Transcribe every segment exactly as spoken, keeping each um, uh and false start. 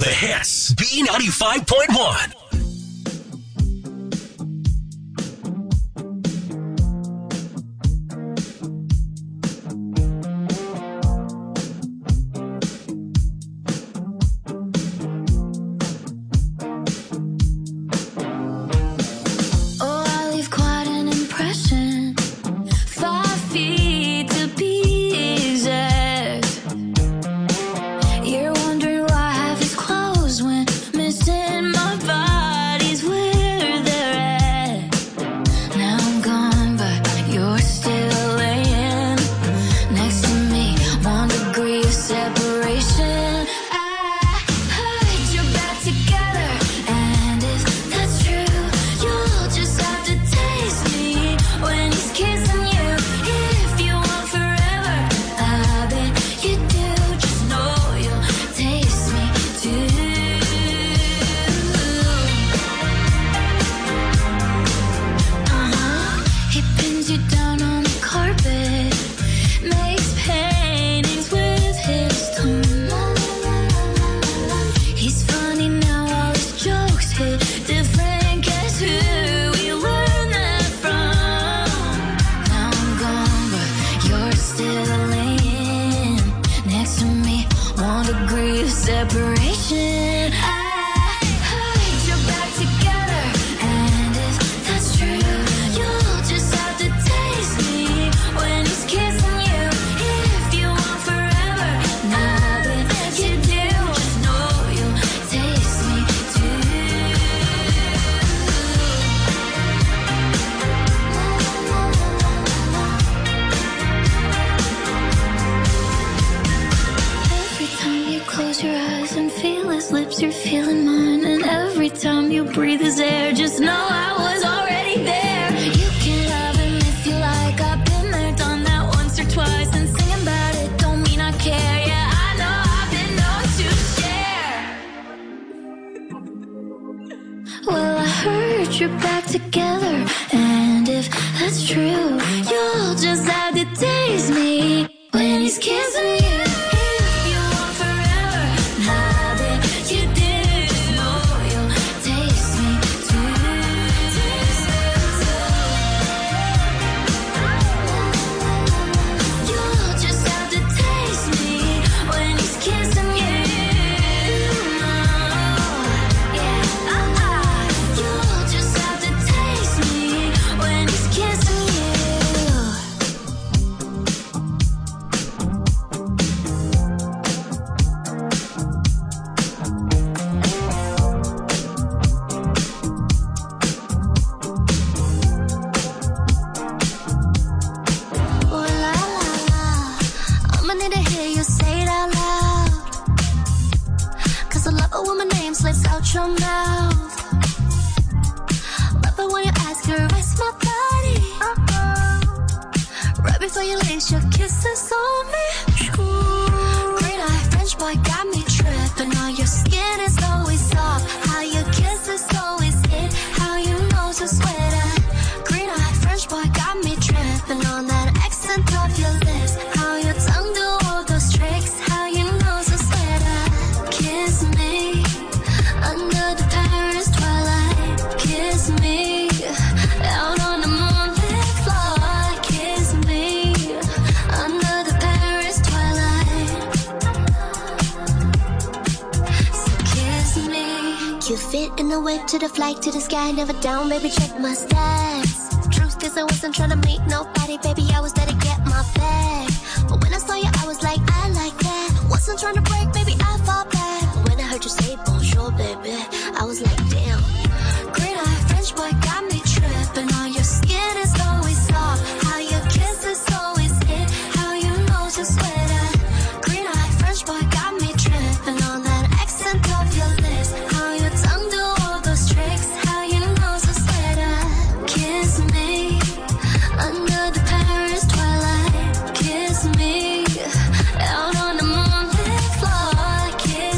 the hits. B ninety-five point one. To the flight, to the sky, never down, baby, check my stats. Truth is I wasn't trying to meet nobody, baby, I was there to get my bag. But when I saw you, I was like, I like that. Wasn't trying to break, baby, I fall back. But when I heard you say bonjour, baby, I was like, damn. Green eye, French boy, got me tripping. On your skin is always soft. How your kiss is always hit. How you know to sweat at. Green eye, French boy, got me tripping. On that accent of your lips. How your tongue do all those tricks. How you know to sweat at. Kiss me under the Paris twilight. Kiss me out on the moonlit floor. Kiss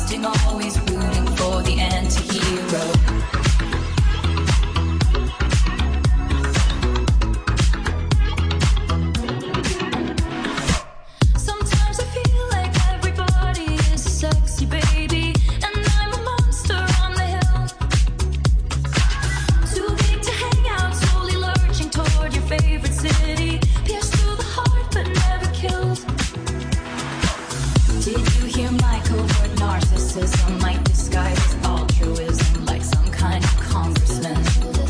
exhausting, always rooting for the anti-hero. Might disguise altruism like some kind of congressman.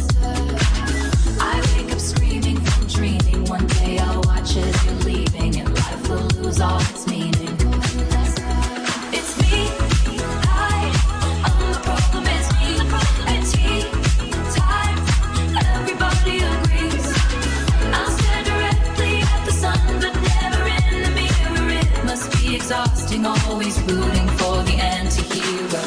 I wake up screaming from dreaming. One day I'll watch as you're leaving, and life will lose all its meaning. It's me, I, I'm the problem. It's me, at tea time, everybody agrees. I'll stare directly at the sun, but never in the mirror. It must be exhausting, always rooting for the anti-hero.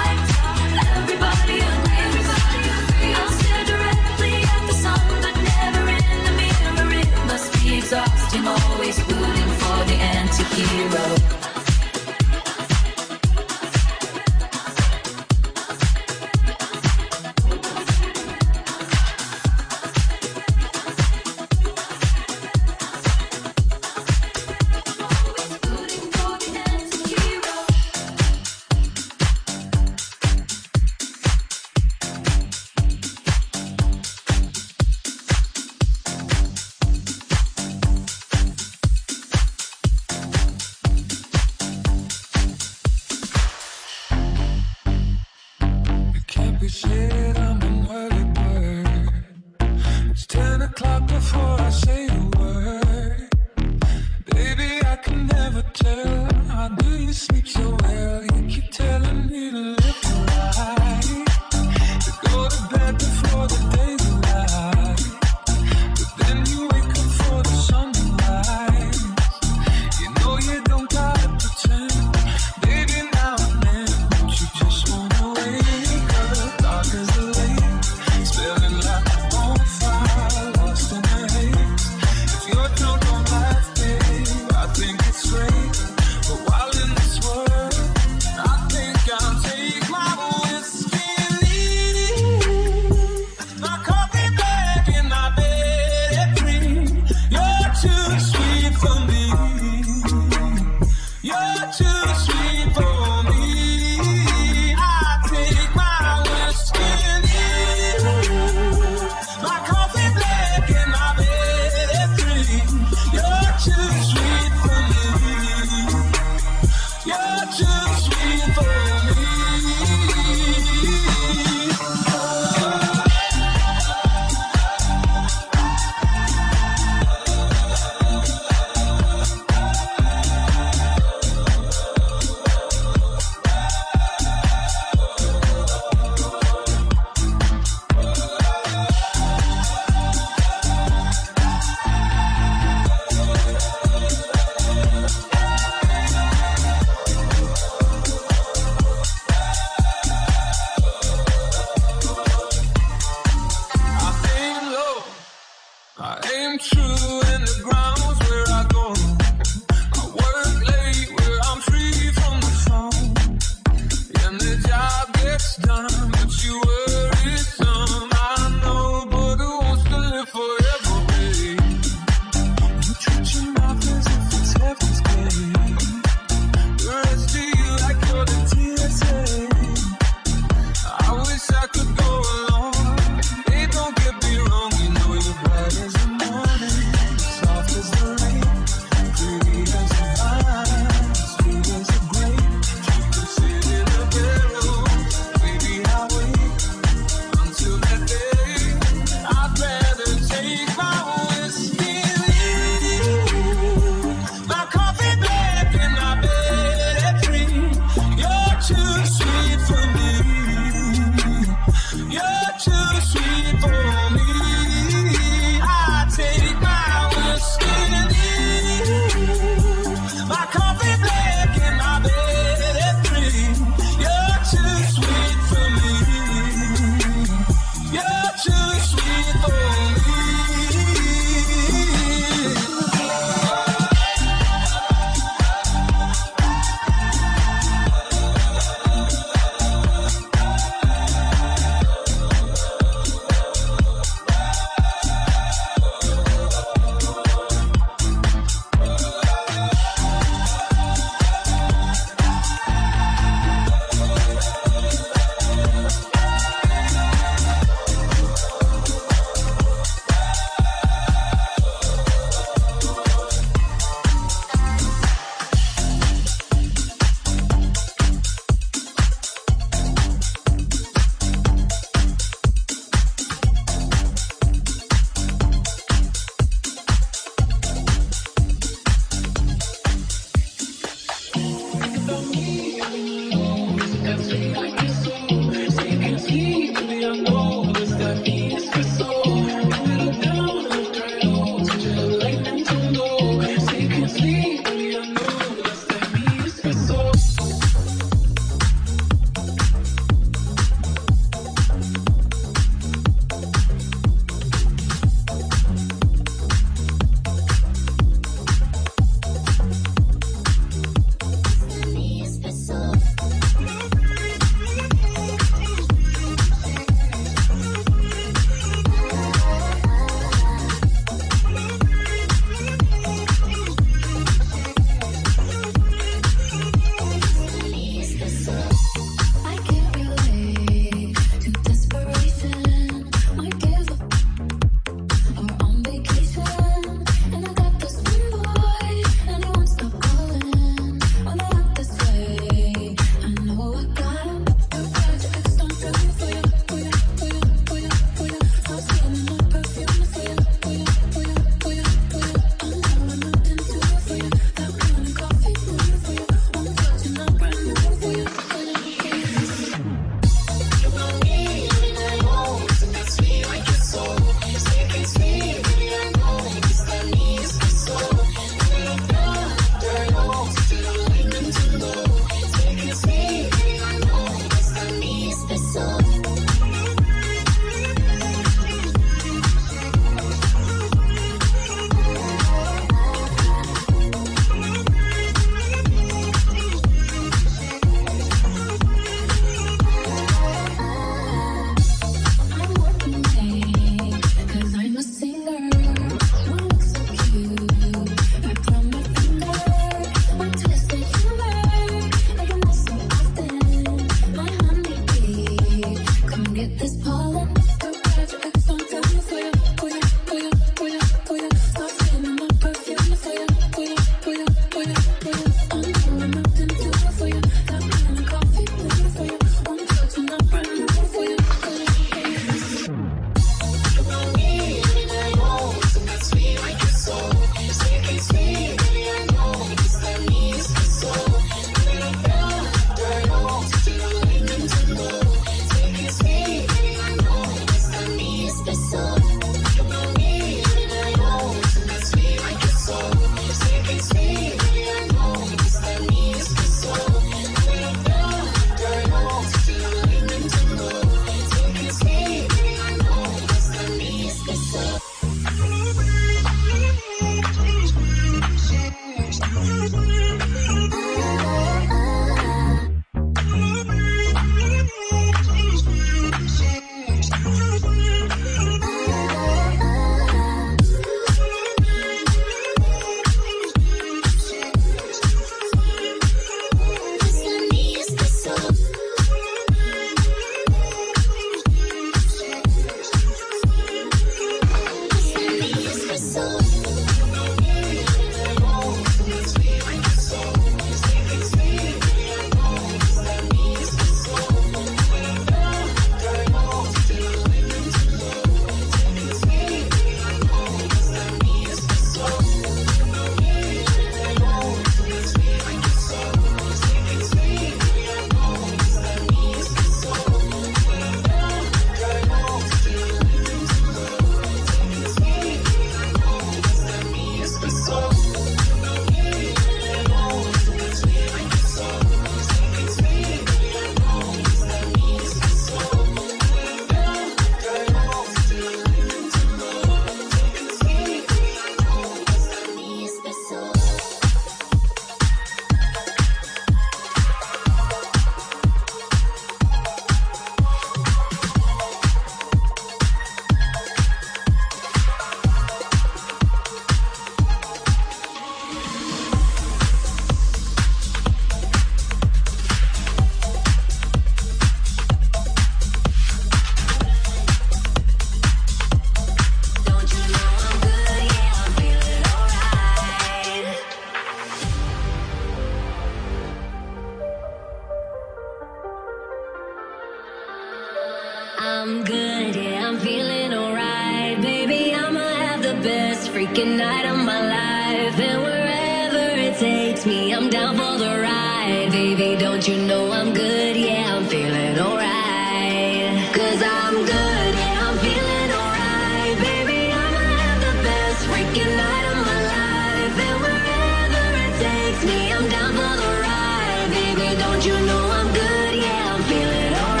takes me, I'm down for the ride. Baby, don't you know I'm good? Yeah, I'm feeling alright. Cause I'm good, yeah, I'm feeling alright. Baby, I'ma have the best freaking night of my life. And wherever it takes me, I'm down for the ride. Baby, don't you know I'm good? Yeah, I'm feeling alright.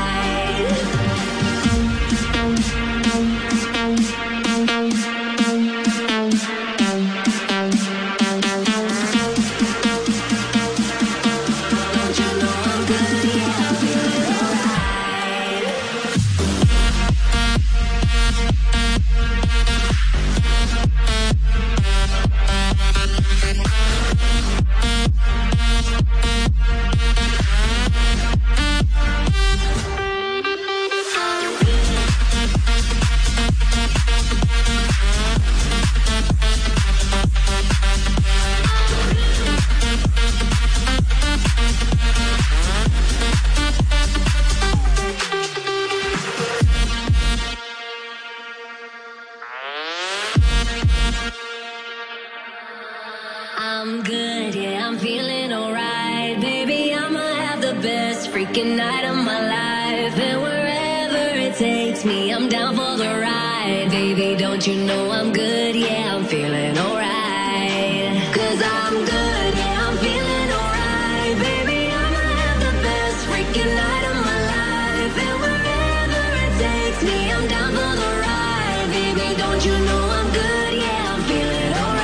I'm good, yeah, I'm feeling alright. Baby, I'ma have the best freaking night of my life. And wherever it takes me, I'm down for the ride. Baby, don't you know I'm good? Yeah, I'm feeling alright. Cause I'm good, yeah, I'm feeling alright. Baby, I'ma have the best freaking night of my life. And wherever it takes me, I'm down for the ride. Baby, don't you know I'm good? Yeah, I'm feeling alright.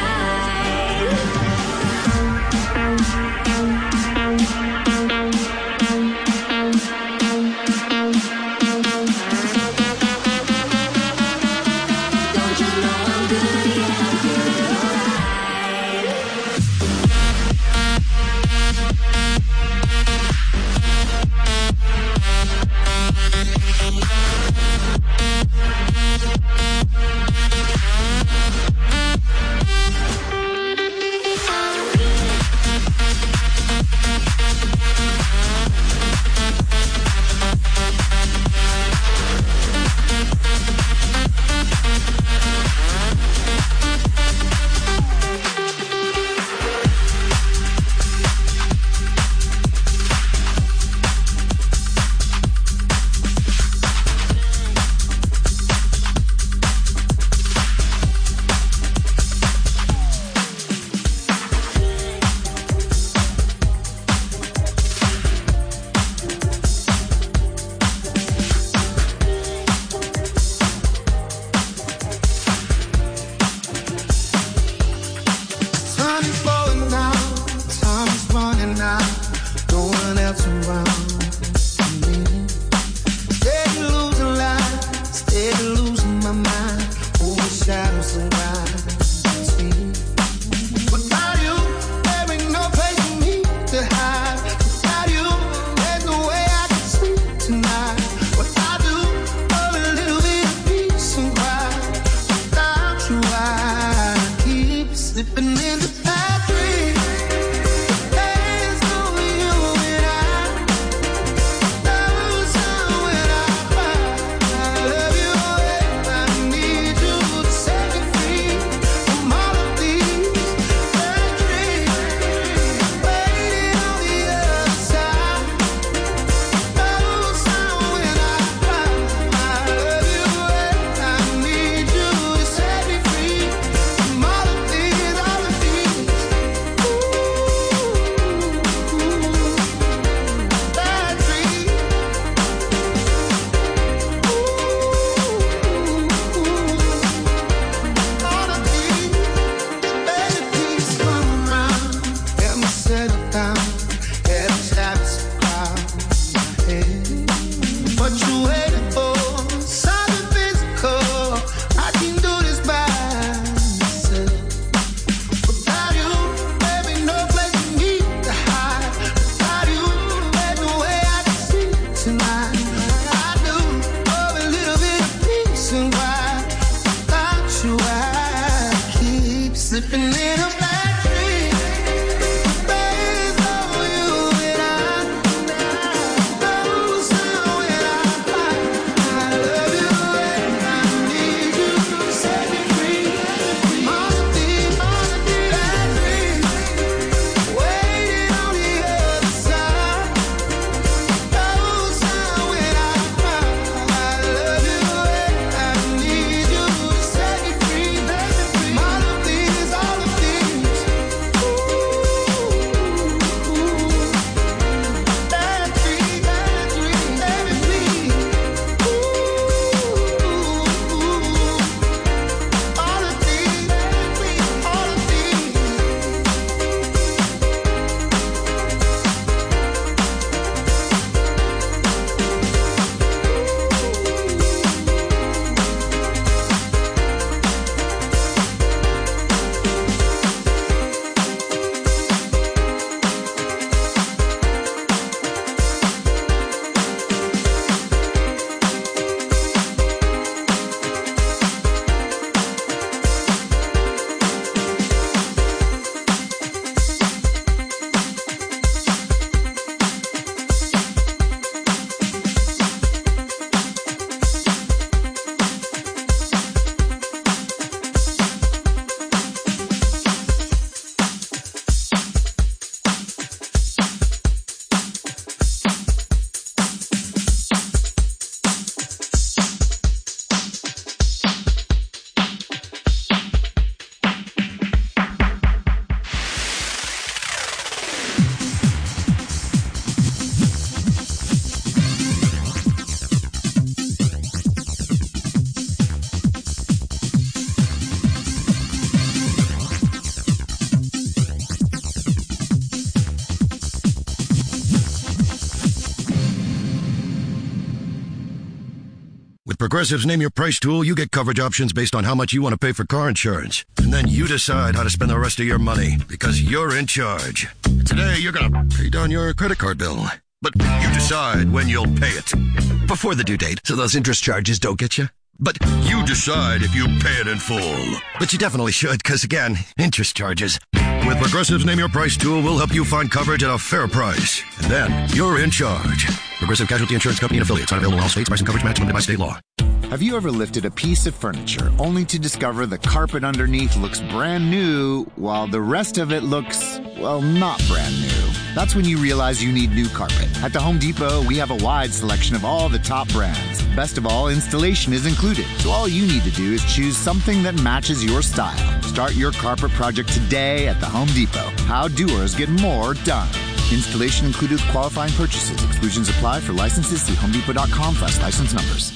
With Progressive's Name Your Price tool, you get coverage options based on how much you want to pay for car insurance. And then you decide how to spend the rest of your money, because you're in charge. Today, you're going to pay down your credit card bill. But you decide when you'll pay it. Before the due date, so those interest charges don't get you. But you decide if you pay it in full. But you definitely should, because again, interest charges. With Progressive's Name Your Price tool, we'll help you find coverage at a fair price. And then you're in charge. Progressive Casualty Insurance Company and affiliates. Not available in all states. Price and coverage match limited by state law. Have you ever lifted a piece of furniture only to discover the carpet underneath looks brand new while the rest of it looks, well, not brand new? That's when you realize you need new carpet. At the Home Depot, we have a wide selection of all the top brands. Best of all, installation is included. So all you need to do is choose something that matches your style. Start your carpet project today at the Home Depot. How doers get more done. Installation included with qualifying purchases. Exclusions apply. For licenses, see homedepot dot com slash license numbers.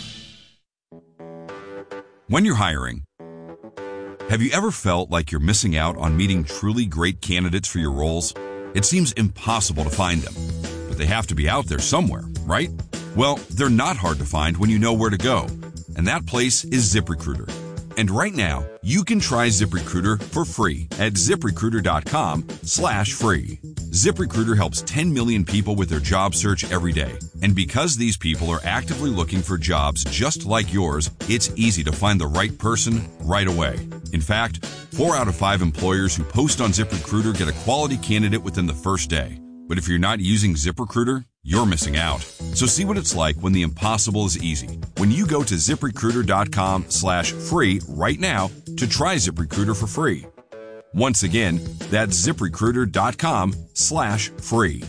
When you're hiring, have you ever felt like you're missing out on meeting truly great candidates for your roles? It seems impossible to find them, but they have to be out there somewhere, right? Well, they're not hard to find when you know where to go, and that place is ZipRecruiter. And right now, you can try ZipRecruiter for free at ZipRecruiter.com slash free. ZipRecruiter helps ten million people with their job search every day. And because these people are actively looking for jobs just like yours, it's easy to find the right person right away. In fact, four out of five employers who post on ZipRecruiter get a quality candidate within the first day. But if you're not using ZipRecruiter, you're missing out. So see what it's like when the impossible is easy. When you go to ZipRecruiter.com slash free right now to try ZipRecruiter for free. Once again, that's ZipRecruiter.com slash free.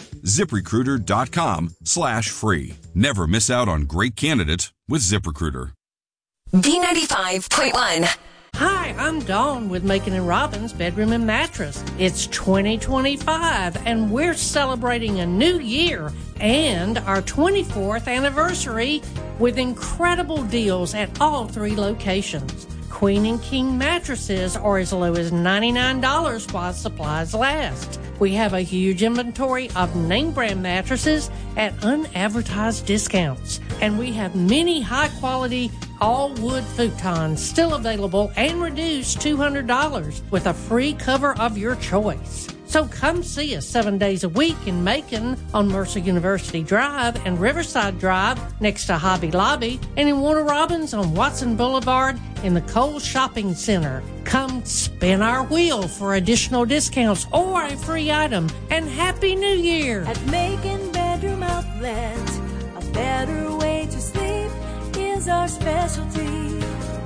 ZipRecruiter.com slash free. Never miss out on great candidates with ZipRecruiter. B ninety-five point one. Hi, I'm Dawn with Macon and Robbins Bedroom and Mattress. It's twenty twenty-five and we're celebrating a new year and our twenty-fourth anniversary with incredible deals at all three locations. Queen and King mattresses are as low as ninety-nine dollars while supplies last. We have a huge inventory of name brand mattresses at unadvertised discounts. And we have many high quality all wood futons still available and reduced two hundred dollars with a free cover of your choice. So come see us seven days a week in Macon on Mercer University Drive and Riverside Drive next to Hobby Lobby, and in Warner Robins on Watson Boulevard in the Kohl's Shopping Center. Come spin our wheel for additional discounts or a free item, and Happy New Year! At Macon Bedroom Outlet, a better way to sleep is our specialty.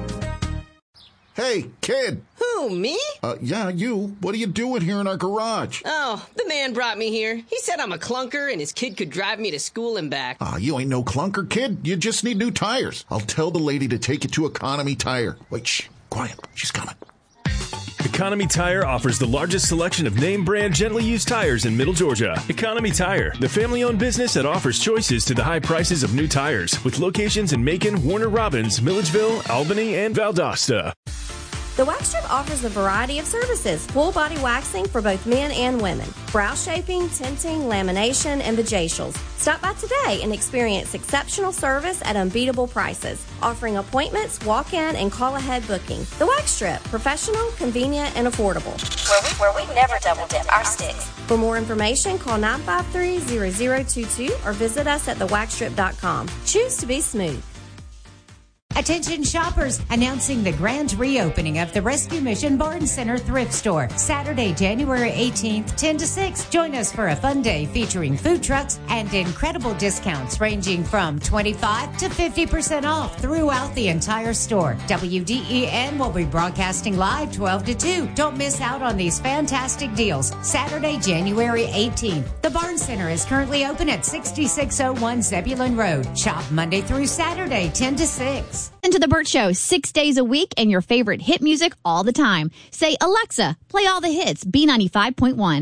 Hey, kid. Who, me? Uh, yeah, you. What are you doing here in our garage? Oh, the man brought me here. He said I'm a clunker and his kid could drive me to school and back. Ah, you ain't no clunker, kid. You just need new tires. I'll tell the lady to take you to Economy Tire. Wait, shh. Quiet. She's coming. Economy Tire offers the largest selection of name brand gently used tires in Middle Georgia. Economy Tire, the family-owned business that offers choices to the high prices of new tires, with locations in Macon, Warner Robins, Milledgeville, Albany, and Valdosta. The Wax Strip offers a variety of services, full body waxing for both men and women, brow shaping, tinting, lamination, and vajacials. Stop by today and experience exceptional service at unbeatable prices, offering appointments, walk-in, and call-ahead booking. The Wax Strip, professional, convenient, and affordable. Where we, where we never double dip our sticks. For more information, call nine five three, zero zero two two or visit us at the wax strip dot com. Choose to be smooth. Attention shoppers, announcing the grand reopening of the Rescue Mission Barn Center Thrift Store. Saturday, January eighteenth, ten to six. Join us for a fun day featuring food trucks and incredible discounts ranging from twenty-five to fifty percent off throughout the entire store. W D E N will be broadcasting live twelve to two. Don't miss out on these fantastic deals. Saturday, January eighteenth. The Barn Center is currently open at sixty-six oh one Zebulon Road. Shop Monday through Saturday, ten to six. Listen to The Burt Show six days a week and your favorite hit music all the time. Say, Alexa, play all the hits, B ninety-five point one.